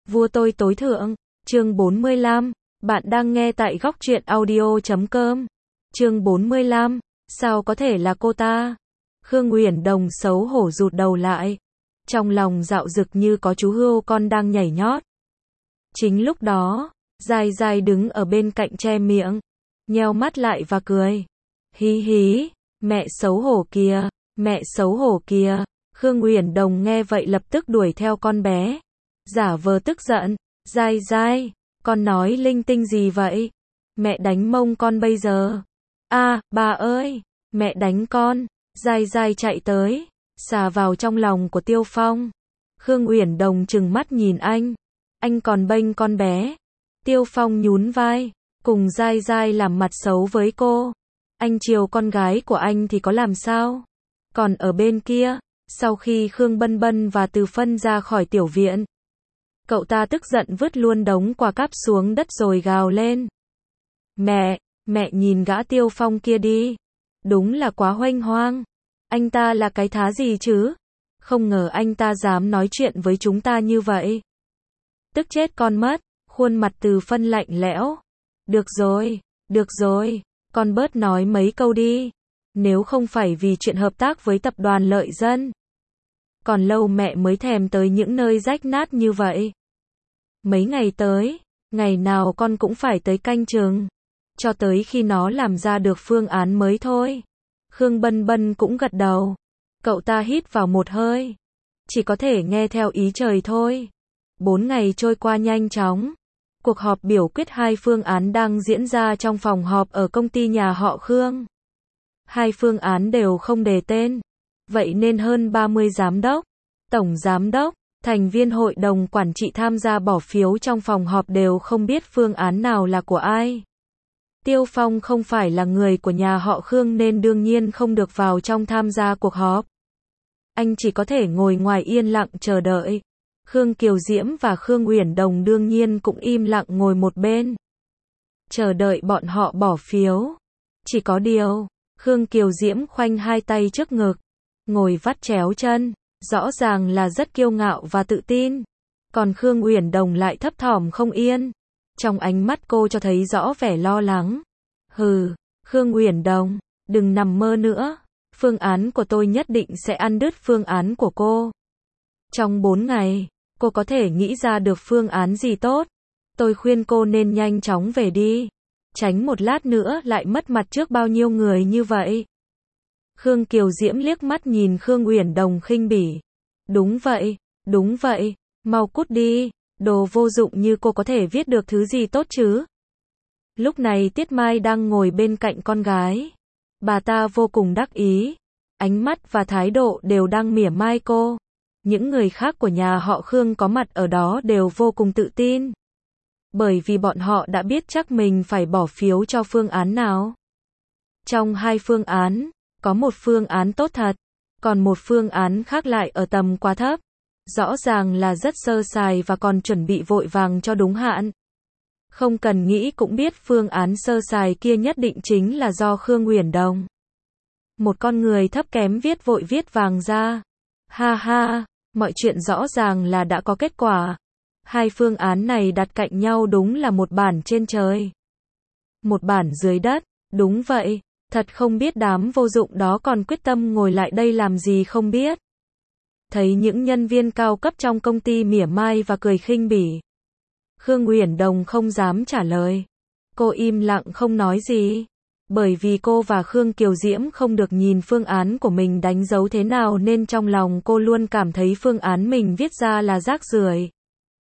Vua tôi tối thượng, chương 45, bạn đang nghe tại góc truyện audio.com. Chương 45, sao có thể là cô ta? Khương Uyển Đồng xấu hổ rụt đầu lại. Trong lòng dạo dực như có chú hươu con đang nhảy nhót. Chính lúc đó, Giai Giai đứng ở bên cạnh che miệng, nheo mắt lại và cười. Hí hí, mẹ xấu hổ kìa, mẹ xấu hổ kìa. Khương Uyển Đồng nghe vậy lập tức đuổi theo con bé. Giả vờ tức giận, Giai Giai, con nói linh tinh gì vậy? Mẹ đánh mông con bây giờ. Bà ơi, mẹ đánh con. Giai Giai chạy tới, xà vào trong lòng của Tiêu Phong. Khương Uyển Đồng trừng mắt nhìn anh còn bênh con bé. Tiêu Phong nhún vai, cùng Giai Giai làm mặt xấu với cô. Anh chiều con gái của anh thì có làm sao? Còn ở bên kia, sau khi Khương Bân Bân và Từ Phân ra khỏi tiểu viện, cậu ta tức giận vứt luôn đống quà cáp xuống đất rồi gào lên. Mẹ nhìn gã Tiêu Phong kia đi. Đúng là quá huênh hoang. Anh ta là cái thá gì chứ? Không ngờ anh ta dám nói chuyện với chúng ta như vậy. Tức chết con mất, khuôn mặt Từ Phân lạnh lẽo. Được rồi, con bớt nói mấy câu đi. Nếu không phải vì chuyện hợp tác với tập đoàn Lợi Dân, còn lâu mẹ mới thèm tới những nơi rách nát như vậy. Mấy ngày tới, ngày nào con cũng phải tới canh chừng, cho tới khi nó làm ra được phương án mới thôi. Khương Bân Bân cũng gật đầu. Cậu ta hít vào một hơi. Chỉ có thể nghe theo ý trời thôi. 4 ngày trôi qua nhanh chóng. Cuộc họp biểu quyết 2 phương án đang diễn ra trong phòng họp ở công ty nhà họ Khương. 2 phương án đều không đề tên. Vậy nên hơn 30 giám đốc, tổng giám đốc, thành viên hội đồng quản trị tham gia bỏ phiếu trong phòng họp đều không biết phương án nào là của ai. Tiêu Phong không phải là người của nhà họ Khương nên đương nhiên không được vào trong tham gia cuộc họp. Anh chỉ có thể ngồi ngoài yên lặng chờ đợi. Khương Kiều Diễm và Khương Uyển Đồng đương nhiên cũng im lặng ngồi một bên, chờ đợi bọn họ bỏ phiếu. Chỉ có điều, Khương Kiều Diễm khoanh 2 tay trước ngực, ngồi vắt chéo chân, rõ ràng là rất kiêu ngạo và tự tin. Còn Khương Uyển Đồng lại thấp thỏm không yên. Trong ánh mắt cô cho thấy rõ vẻ lo lắng. Khương Uyển Đồng, đừng nằm mơ nữa. Phương án của tôi nhất định sẽ ăn đứt phương án của cô. Trong 4 ngày, cô có thể nghĩ ra được phương án gì tốt. Tôi khuyên cô nên nhanh chóng về đi. Tránh một lát nữa lại mất mặt trước bao nhiêu người như vậy. Khương Kiều Diễm liếc mắt nhìn Khương Uyển Đồng khinh bỉ. Đúng vậy, mau cút đi. Đồ vô dụng như cô có thể viết được thứ gì tốt chứ? Lúc này Tiết Mai đang ngồi bên cạnh con gái. Bà ta vô cùng đắc ý. Ánh mắt và thái độ đều đang mỉa mai cô. Những người khác của nhà họ Khương có mặt ở đó đều vô cùng tự tin. Bởi vì bọn họ đã biết chắc mình phải bỏ phiếu cho phương án nào. Trong 2 phương án, có một phương án tốt thật, còn một phương án khác lại ở tầm quá thấp. Rõ ràng là rất sơ sài và còn chuẩn bị vội vàng cho đúng hạn. Không cần nghĩ cũng biết phương án sơ sài kia nhất định chính là do Khương Uyển Đồng, một con người thấp kém viết vội viết vàng ra. Ha, mọi chuyện rõ ràng là đã có kết quả. 2 phương án này đặt cạnh nhau đúng là một bản trên trời, một bản dưới đất. Đúng vậy, thật không biết đám vô dụng đó còn quyết tâm ngồi lại đây làm gì không biết. Thấy những nhân viên cao cấp trong công ty mỉa mai và cười khinh bỉ, Khương Uyển Đồng không dám trả lời. Cô im lặng không nói gì. Bởi vì cô và Khương Kiều Diễm không được nhìn phương án của mình đánh dấu thế nào nên trong lòng cô luôn cảm thấy phương án mình viết ra là rác rưởi.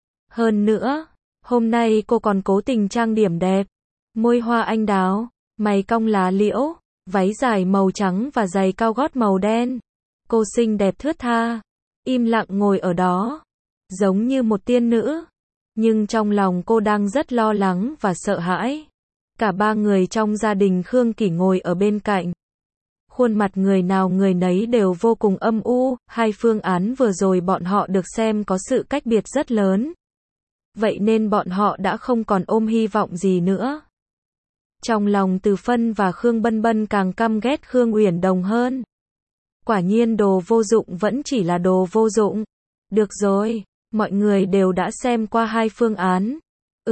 Hơn nữa, hôm nay cô còn cố tình trang điểm đẹp. Môi hoa anh đào, mày cong lá liễu, váy dài màu trắng và giày cao gót màu đen. Cô xinh đẹp thướt tha, im lặng ngồi ở đó, giống như một tiên nữ. Nhưng trong lòng cô đang rất lo lắng và sợ hãi. Cả 3 người trong gia đình Khương Kỷ ngồi ở bên cạnh. Khuôn mặt người nào người nấy đều vô cùng âm u. 2 phương án vừa rồi bọn họ được xem có sự cách biệt rất lớn. Vậy nên bọn họ đã không còn ôm hy vọng gì nữa. Trong lòng Từ Phân và Khương Bân Bân càng căm ghét Khương Uyển Đồng hơn. Quả nhiên đồ vô dụng vẫn chỉ là đồ vô dụng. Được rồi, Mọi người đều đã xem qua hai phương án.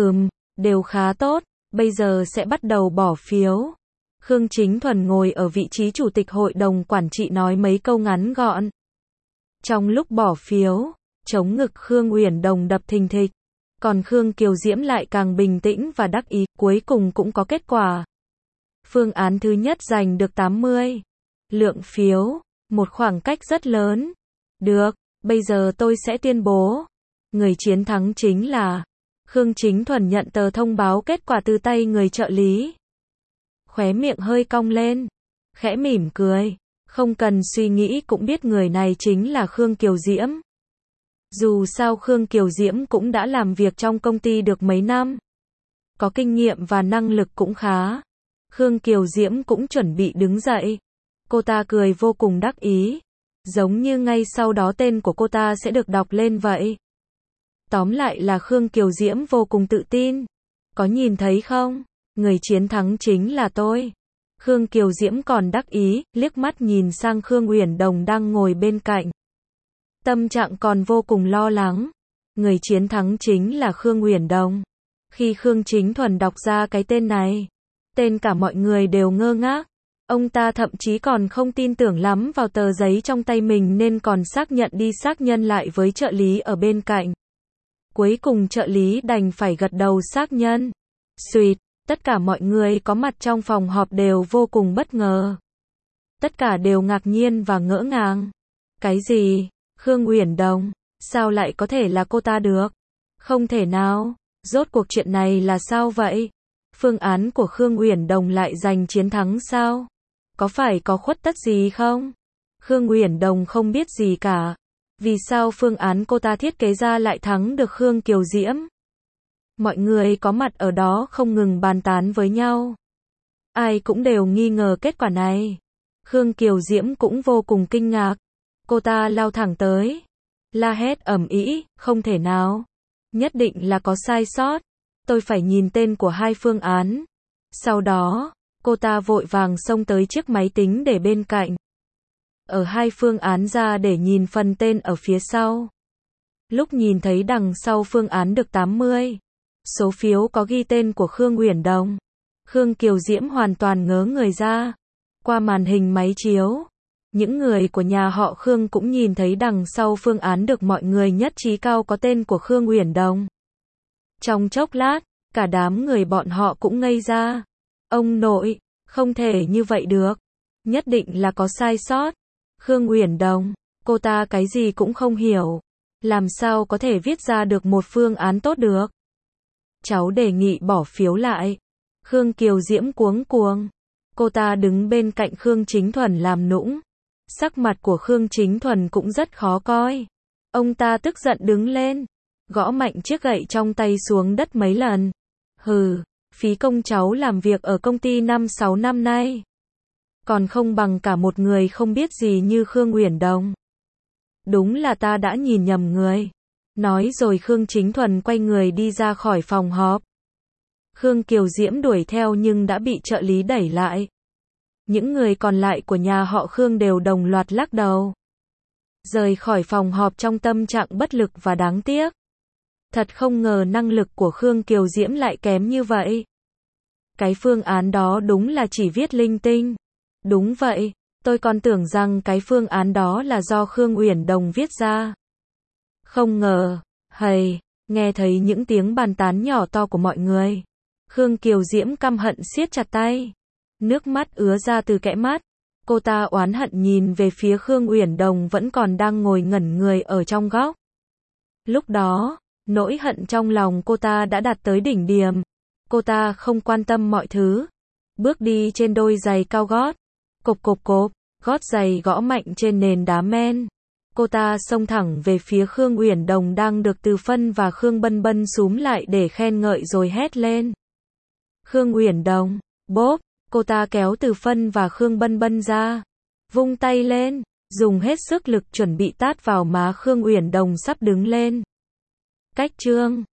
Đều khá tốt, bây giờ sẽ bắt đầu bỏ phiếu. Khương Chính Thuần ngồi ở vị trí chủ tịch hội đồng quản trị nói mấy câu ngắn gọn. Trong lúc bỏ phiếu, chống ngực Khương Uyển Đồng đập thình thịch. Còn Khương Kiều Diễm lại càng bình tĩnh và đắc ý, cuối cùng cũng có kết quả. Phương án thứ nhất giành được 80 lượng phiếu, một khoảng cách rất lớn. Được, bây giờ tôi sẽ tuyên bố. Người chiến thắng chính là Khương Chính Thuần nhận tờ thông báo kết quả từ tay người trợ lý. Khóe miệng hơi cong lên, khẽ mỉm cười, không cần suy nghĩ cũng biết người này chính là Khương Kiều Diễm. Dù sao Khương Kiều Diễm cũng đã làm việc trong công ty được mấy năm, có kinh nghiệm và năng lực cũng khá. Khương Kiều Diễm cũng chuẩn bị đứng dậy. Cô ta cười vô cùng đắc ý, giống như ngay sau đó tên của cô ta sẽ được đọc lên vậy. Tóm lại là Khương Kiều Diễm vô cùng tự tin. Có nhìn thấy không? Người chiến thắng chính là tôi. Khương Kiều Diễm còn đắc ý, liếc mắt nhìn sang Khương Uyển Đồng đang ngồi bên cạnh. Tâm trạng còn vô cùng lo lắng. Người chiến thắng chính là Khương Uyển Đồng. Khi Khương Chính Thuần đọc ra cái tên này, tên cả mọi người đều ngơ ngác. Ông ta thậm chí còn không tin tưởng lắm vào tờ giấy trong tay mình nên còn xác nhận đi xác nhận lại với trợ lý ở bên cạnh. Cuối cùng trợ lý đành phải gật đầu xác nhận. Xuỵt, tất cả mọi người có mặt trong phòng họp đều vô cùng bất ngờ. Tất cả đều ngạc nhiên và ngỡ ngàng. Cái gì? Khương Uyển Đồng? Sao lại có thể là cô ta được? Không thể nào. Rốt cuộc chuyện này là sao vậy? Phương án của Khương Uyển Đồng lại giành chiến thắng sao? Có phải có khuất tất gì không? Khương Uyển Đồng không biết gì cả. Vì sao phương án cô ta thiết kế ra lại thắng được Khương Kiều Diễm? Mọi người có mặt ở đó không ngừng bàn tán với nhau. Ai cũng đều nghi ngờ kết quả này. Khương Kiều Diễm cũng vô cùng kinh ngạc. Cô ta lao thẳng tới, la hét ầm ĩ, không thể nào. Nhất định là có sai sót. Tôi phải nhìn tên của hai phương án. Sau đó, cô ta vội vàng xông tới chiếc máy tính để bên cạnh. Ở hai phương án ra để nhìn phần tên ở phía sau. Lúc nhìn thấy đằng sau phương án được 80 số phiếu có ghi tên của Khương Uyển Đồng, Khương Kiều Diễm hoàn toàn ngớ người ra. Qua màn hình máy chiếu, những người của nhà họ Khương cũng nhìn thấy đằng sau phương án được mọi người nhất trí cao có tên của Khương Uyển Đồng. Trong chốc lát, cả đám người bọn họ cũng ngây ra. Ông nội, không thể như vậy được. Nhất định là có sai sót. Khương Uyển Đồng, cô ta cái gì cũng không hiểu. Làm sao có thể viết ra được một phương án tốt được? Cháu đề nghị bỏ phiếu lại. Khương Kiều Diễm cuống cuồng. Cô ta đứng bên cạnh Khương Chính Thuần làm nũng. Sắc mặt của Khương Chính Thuần cũng rất khó coi. Ông ta tức giận đứng lên, gõ mạnh chiếc gậy trong tay xuống đất mấy lần. Hừ, phí công cháu làm việc ở công ty 5-6 năm nay. Còn không bằng cả một người không biết gì như Khương Uyển Đồng. Đúng là ta đã nhìn nhầm người. Nói rồi Khương Chính Thuần quay người đi ra khỏi phòng họp. Khương Kiều Diễm đuổi theo nhưng đã bị trợ lý đẩy lại. Những người còn lại của nhà họ Khương đều đồng loạt lắc đầu. Rời khỏi phòng họp trong tâm trạng bất lực và đáng tiếc. Thật không ngờ năng lực của Khương Kiều Diễm lại kém như vậy. Cái phương án đó đúng là chỉ viết linh tinh. Đúng vậy, tôi còn tưởng rằng cái phương án đó là do Khương Uyển Đồng viết ra. Không ngờ, nghe thấy những tiếng bàn tán nhỏ to của mọi người. Khương Kiều Diễm căm hận siết chặt tay. Nước mắt ứa ra từ kẽ mắt. Cô ta oán hận nhìn về phía Khương Uyển Đồng vẫn còn đang ngồi ngẩn người ở trong góc. Lúc đó, nỗi hận trong lòng cô ta đã đạt tới đỉnh điểm. Cô ta không quan tâm mọi thứ. Bước đi trên đôi giày cao gót. Cộp cộp cộp, gót giày gõ mạnh trên nền đá men. Cô ta xông thẳng về phía Khương Uyển Đồng đang được Từ Phân và Khương Bân Bân xúm lại để khen ngợi rồi hét lên. Khương Uyển Đồng, bốp, cô ta kéo Từ Phân và Khương Bân Bân ra. Vung tay lên, dùng hết sức lực chuẩn bị tát vào má Khương Uyển Đồng sắp đứng lên. Cách chương